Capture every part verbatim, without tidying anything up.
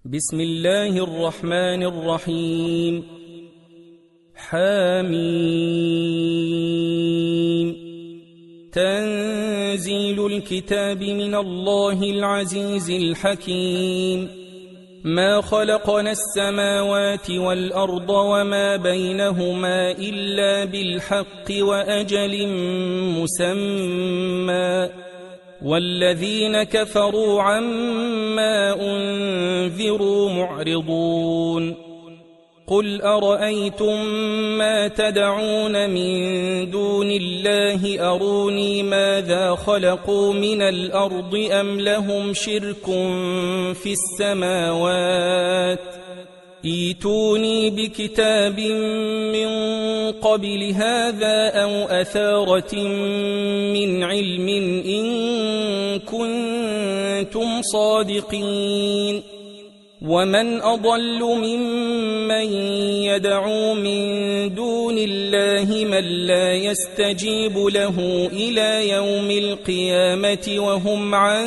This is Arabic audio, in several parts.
بسم الله الرحمن الرحيم. حميم. تنزيل الكتاب من الله العزيز الحكيم. ما خلقنا السماوات والأرض وما بينهما إلا بالحق وأجل مسمى، والذين كفروا عما أنذروا معرضون. قل أرأيتم ما تدعون من دون الله أروني ماذا خلقوا من الأرض أم لهم شرك في السماوات، ائتوني بكتاب من قبل هذا أو أثارة من علم إن كنتم صادقين. ومن أضل ممن يدعو من دون الله من لا يستجيب له إلى يوم القيامة وهم عن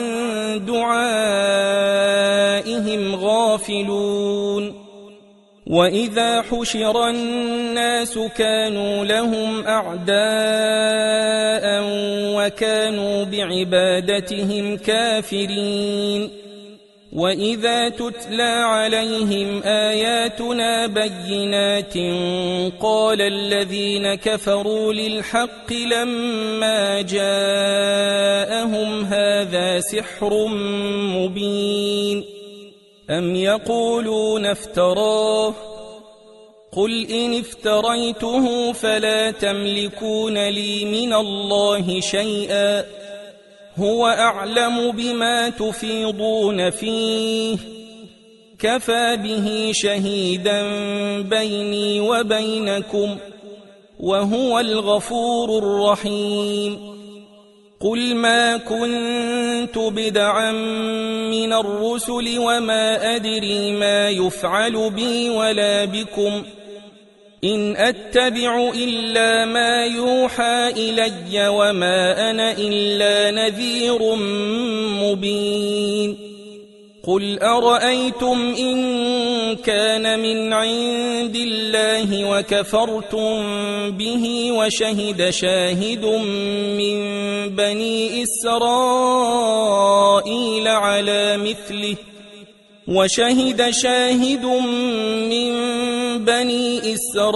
دعائهم غافلون. وإذا حشر الناس كانوا لهم أعداء وكانوا بعبادتهم كافرين. وإذا تتلى عليهم آياتنا بينات قال الذين كفروا للحق لما جاءهم هذا سحر مبين. أم يقولون افتراه، قل إن افتريته فلا تملكون لي من الله شيئا، هو أعلم بما تفيضون فيه، كفى به شهيدا بيني وبينكم، وهو الغفور الرحيم. قل ما كنت بدعا من الرسل وما أدري ما يفعل بي ولا بكم، إن أتبع إلا ما يوحى إلي وما أنا إلا نذير مبين. قل أرأيتم إن كان من عند الله وكفرتم به وشهد شاهد من بني إسرائيل على مثله وشهد شاهد من بني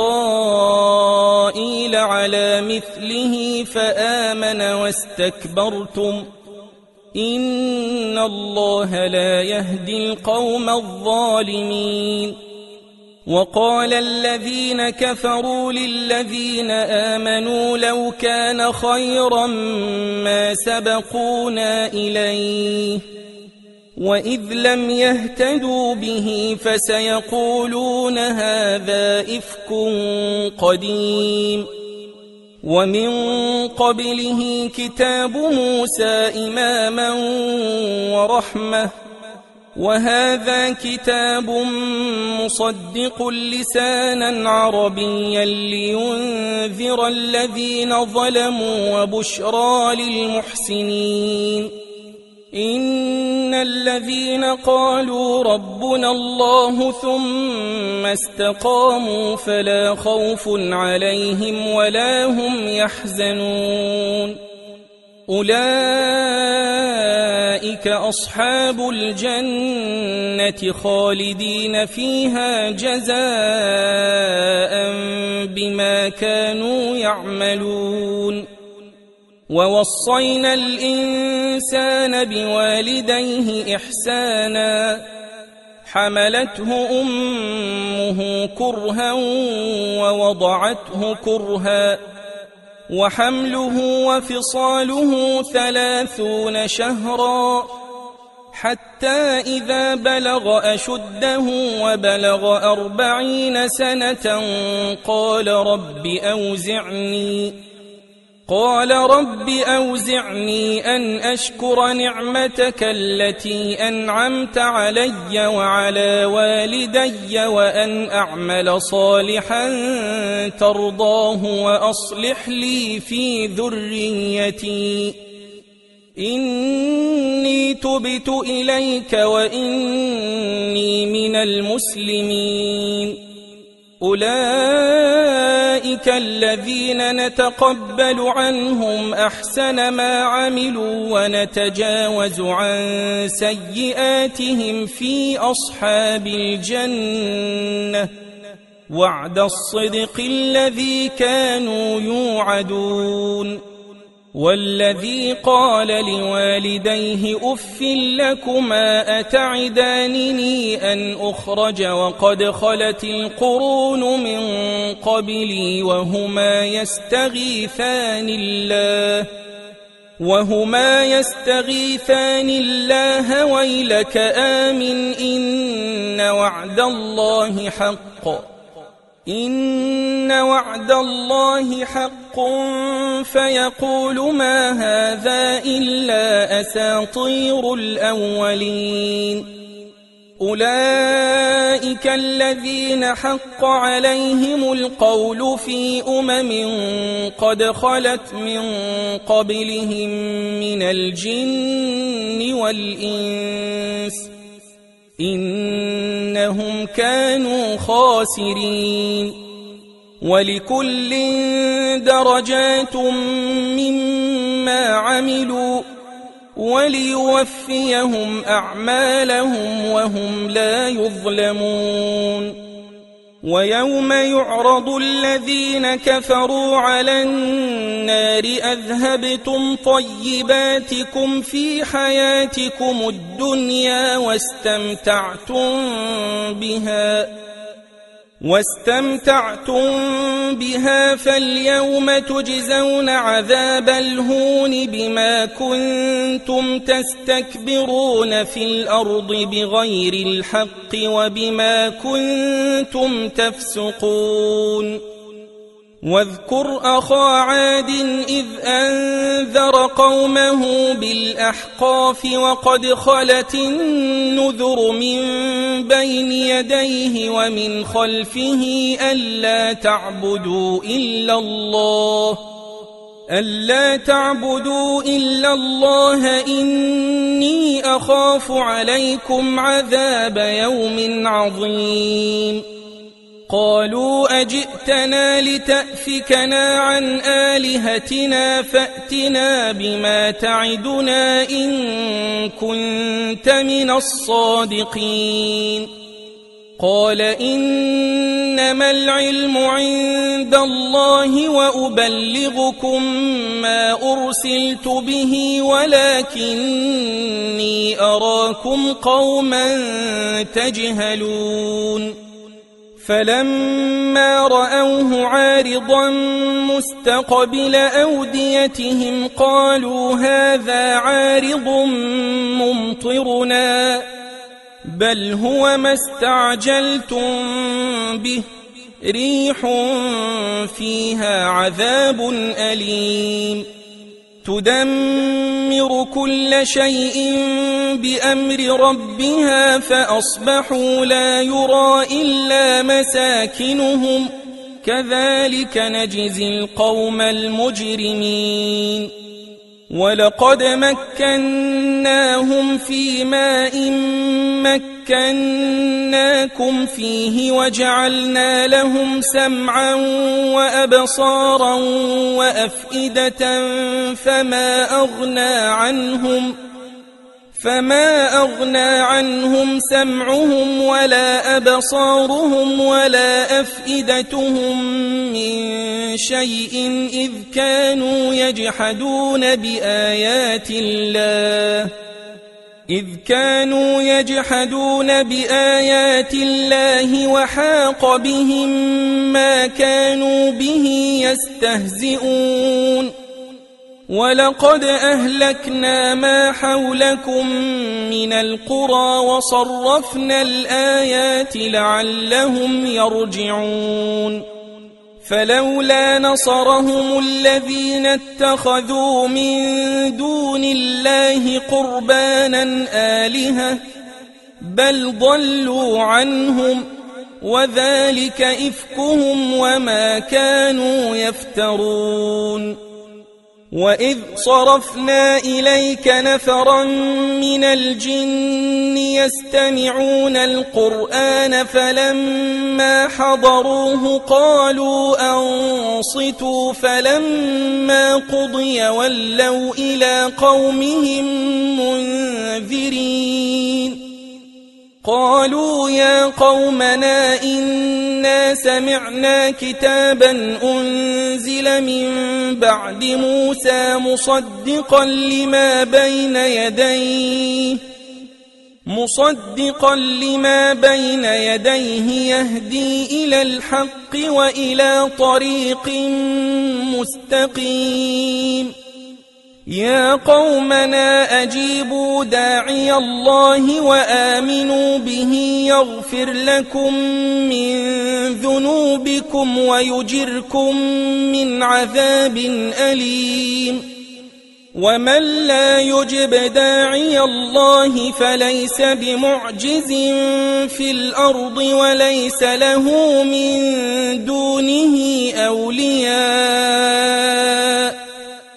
إسرائيل على مثله فآمن واستكبرتم، إن الله لا يهدي القوم الظالمين. وقال الذين كفروا للذين آمنوا لو كان خيرا ما سبقونا إليه، وإذ لم يهتدوا به فسيقولون هذا إفك قديم. ومن قبله كتاب موسى إماما ورحمة، وهذا كتاب مصدق لسانا عربيا لينذر الذين ظلموا وبشرى للمحسنين. إن الذين قالوا ربنا الله ثم استقاموا فلا خوف عليهم ولا هم يحزنون، أولئك أصحاب الجنة خالدين فيها جزاء بما كانوا يعملون. ووصينا الإنسان بوالديه إحسانا، حملته أمه كرها ووضعته كرها، وحمله وفصاله ثلاثون شهرا، حتى إذا بلغ أشده وبلغ أربعين سنة قال رب أوزعني قال رب أوزعني أن أشكر نعمتك التي أنعمت علي وعلى والدي وأن أعمل صالحا ترضاه وأصلح لي في ذريتي إني تبت إليك وإني من المسلمين أولئك الذين نتقبل عنهم أحسن ما عملوا ونتجاوز عن سيئاتهم في أصحاب الجنة وعد الصدق الذي كانوا يوعدون والذي قال لوالديه أف لكما أتعدانني أن أخرج وقد خلت القرون من قبلي وهما يستغيثان الله وهما يستغيثان الله ويلك آمن إن وعد الله حق إن وعد الله حق فيقول ما هذا إلا أساطير الأولين أولئك الذين حق عليهم القول في أمم قد خلت من قبلهم من الجن والإنس إنهم كانوا خاسرين ولكل درجات مما عملوا وليوفيهم أعمالهم وهم لا يظلمون ويوم يعرض الذين كفروا على النار أذهبتم طيباتكم في حياتكم الدنيا واستمتعتم بها واستمتعتم بها فاليوم تجزون عذاب الهون بما كنتم تستكبرون في الأرض بغير الحق وبما كنتم تفسقون واذكر أخا عاد إذ أنذر قومه بالأحقاف وقد خلت النذر من بين يديه ومن خلفه ألا تعبدوا إلا الله ألا تعبدوا إلا الله إني أخاف عليكم عذاب يوم عظيم قالوا أجئتنا لتأفكنا عن آلهتنا فأتنا بما تعدنا إن كنت من الصادقين قال إنما العلم عند الله وأبلغكم ما أرسلت به ولكني أراكم قوما تجهلون فلما رأوه عارضا مستقبل أوديتهم قالوا هذا عارض ممطرنا بل هو ما استعجلتم به ريح فيها عذاب أليم تدمر كل شيء بأمر ربها فأصبحوا لا يرى إلا مساكنهم كذلك نجزي القوم المجرمين ولقد مكناهم في ماء مكناكم فيه وجعلنا لهم سمعا وأبصارا وأفئدة فما أغنى عنهم فما أغنى عنهم سمعهم ولا أبصارهم ولا أفئدتهم من شيء إذ كانوا يجحدون بآيات الله إذ كانوا يجحدون بآيات الله وحاق بهم ما كانوا به يستهزئون ولقد أهلكنا ما حولكم من القرى وصرفنا الآيات لعلهم يرجعون فلولا نصرهم الذين اتخذوا من دون الله قربانا آلهة بل ضلوا عنهم وذلك إفكهم وما كانوا يفترون وإذ صرفنا إليك نفرا من الجن يستمعون القرآن فلما حضروه قالوا أنصتوا فلما قضي ولوا إلى قومهم منذرين قالوا يا قومنا إنا سمعنا كتابا أنزل من بعد موسى مصدقا لما بين يديه مصدقا لما بين يديه يهدي إلى الحق وإلى طريق مستقيم يا قومنا أجيبوا داعي الله وآمنوا به يغفر لكم من ذنوبكم ويجركم من عذاب أليم ومن لا يجب داعي الله فليس بمعجز في الأرض وليس له من دونه أولياء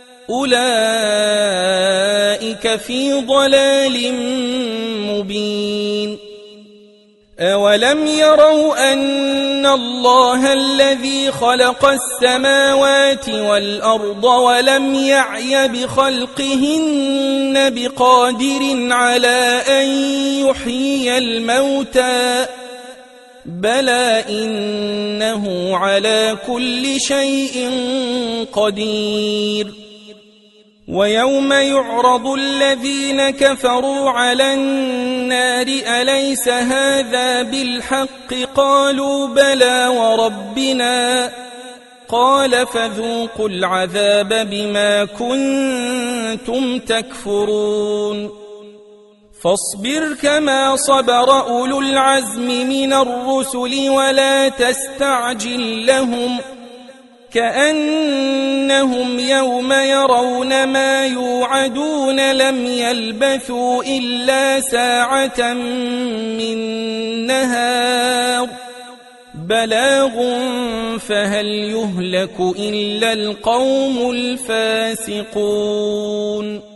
أولئك في ضلال مبين أولم يروا أن الله الذي خلق السماوات والأرض ولم يعي بخلقهن بقادر على أن يحيي الموتى بلى إنه على كل شيء قدير ويوم يعرض الذين كفروا على النار أليس هذا بالحق قالوا بلى وربنا قال فذوقوا العذاب بما كنتم تكفرون فاصبر كما صبر أولو العزم من الرسل ولا تستعجل لهم كأنهم يوم يرون ما يوعدون لم يلبثوا إلا ساعة من نهار بلاغ فهل يهلك إلا القوم الفاسقون